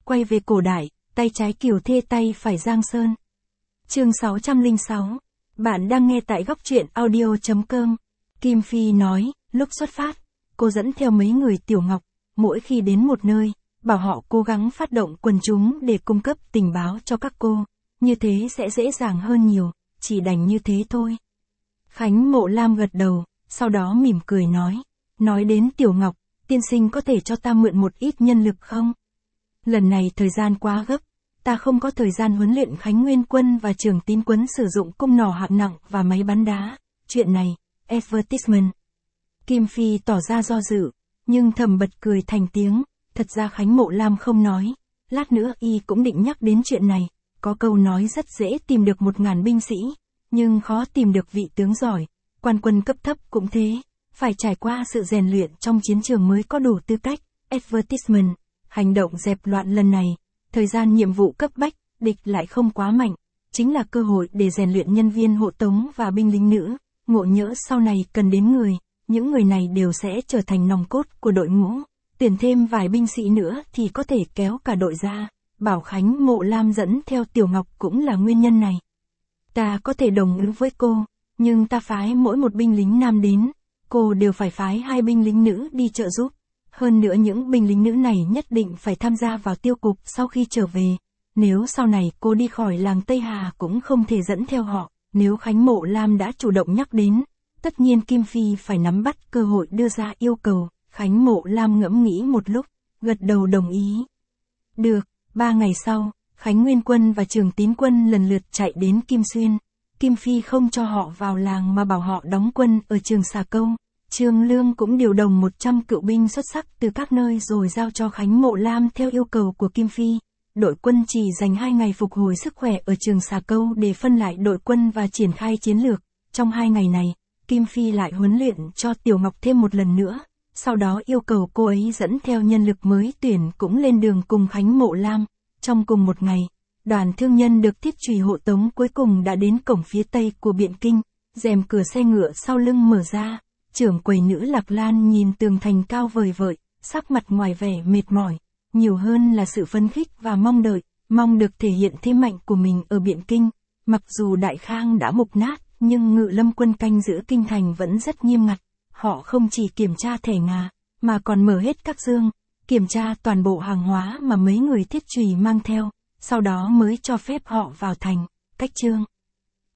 quay về cổ đại, tay trái Kiều Thê tay phải Giang Sơn. Chương 606. Bạn đang nghe tại góc truyện audio.com. Kim Phi nói, lúc xuất phát, cô dẫn theo mấy người Tiểu Ngọc, mỗi khi đến một nơi, bảo họ cố gắng phát động quần chúng để cung cấp tình báo cho các cô, như thế sẽ dễ dàng hơn nhiều, chỉ đành như thế thôi. Khánh Mộ Lam gật đầu, sau đó mỉm cười nói đến Tiểu Ngọc, tiên sinh có thể cho ta mượn một ít nhân lực không? Lần này thời gian quá gấp, ta không có thời gian huấn luyện Khánh Nguyên Quân và Trường Tín Quân sử dụng cung nỏ hạng nặng và máy bắn đá, chuyện này, advertisement. Kim Phi tỏ ra do dự, nhưng thầm bật cười thành tiếng, thật ra Khánh Mộ Lam không nói, lát nữa y cũng định nhắc đến chuyện này, có câu nói rất dễ tìm được 1000 binh sĩ, nhưng khó tìm được vị tướng giỏi, quan quân cấp thấp cũng thế, phải trải qua sự rèn luyện trong chiến trường mới có đủ tư cách, advertisement, hành động dẹp loạn lần này, thời gian nhiệm vụ cấp bách, địch lại không quá mạnh, chính là cơ hội để rèn luyện nhân viên hộ tống và binh lính nữ, ngộ nhỡ sau này cần đến người, những người này đều sẽ trở thành nòng cốt của đội ngũ, tuyển thêm vài binh sĩ nữa thì có thể kéo cả đội ra, bảo Khánh Mộ Lam dẫn theo Tiểu Ngọc cũng là nguyên nhân này. Ta có thể đồng ý với cô, nhưng ta phái mỗi một binh lính nam đến, cô đều phải phái 2 binh lính nữ đi trợ giúp. Hơn nữa những binh lính nữ này nhất định phải tham gia vào tiêu cục sau khi trở về. Nếu sau này cô đi khỏi làng Tây Hà cũng không thể dẫn theo họ, nếu Khánh Mộ Lam đã chủ động nhắc đến, tất nhiên Kim Phi phải nắm bắt cơ hội đưa ra yêu cầu. Khánh Mộ Lam ngẫm nghĩ một lúc, gật đầu đồng ý. Được, 3 ngày sau, Khánh Nguyên Quân và Trường Tín Quân lần lượt chạy đến Kim Xuyên. Kim Phi không cho họ vào làng mà bảo họ đóng quân ở Trường Xà Câu. Trương Lương cũng điều động 100 cựu binh xuất sắc từ các nơi rồi giao cho Khánh Mộ Lam theo yêu cầu của Kim Phi. Đội quân chỉ dành 2 ngày phục hồi sức khỏe ở Trường Xà Câu để phân lại đội quân và triển khai chiến lược. Trong 2 ngày này, Kim Phi lại huấn luyện cho Tiểu Ngọc thêm một lần nữa. Sau đó yêu cầu cô ấy dẫn theo nhân lực mới tuyển cũng lên đường cùng Khánh Mộ Lam. Trong cùng một ngày, đoàn thương nhân được thiết chùy hộ tống cuối cùng đã đến cổng phía tây của Biện Kinh. Rèm cửa xe ngựa sau lưng mở ra. Trưởng quầy nữ Lạc Lan nhìn tường thành cao vời vợi, sắc mặt ngoài vẻ mệt mỏi, nhiều hơn là sự phấn khích và mong đợi, mong được thể hiện thế mạnh của mình ở Biện Kinh. Mặc dù Đại Khang đã mục nát, nhưng Ngự Lâm quân canh giữ kinh thành vẫn rất nghiêm ngặt. Họ không chỉ kiểm tra thẻ ngà, mà còn mở hết các dương, kiểm tra toàn bộ hàng hóa mà mấy người thiết chùy mang theo, sau đó mới cho phép họ vào thành. Cách chương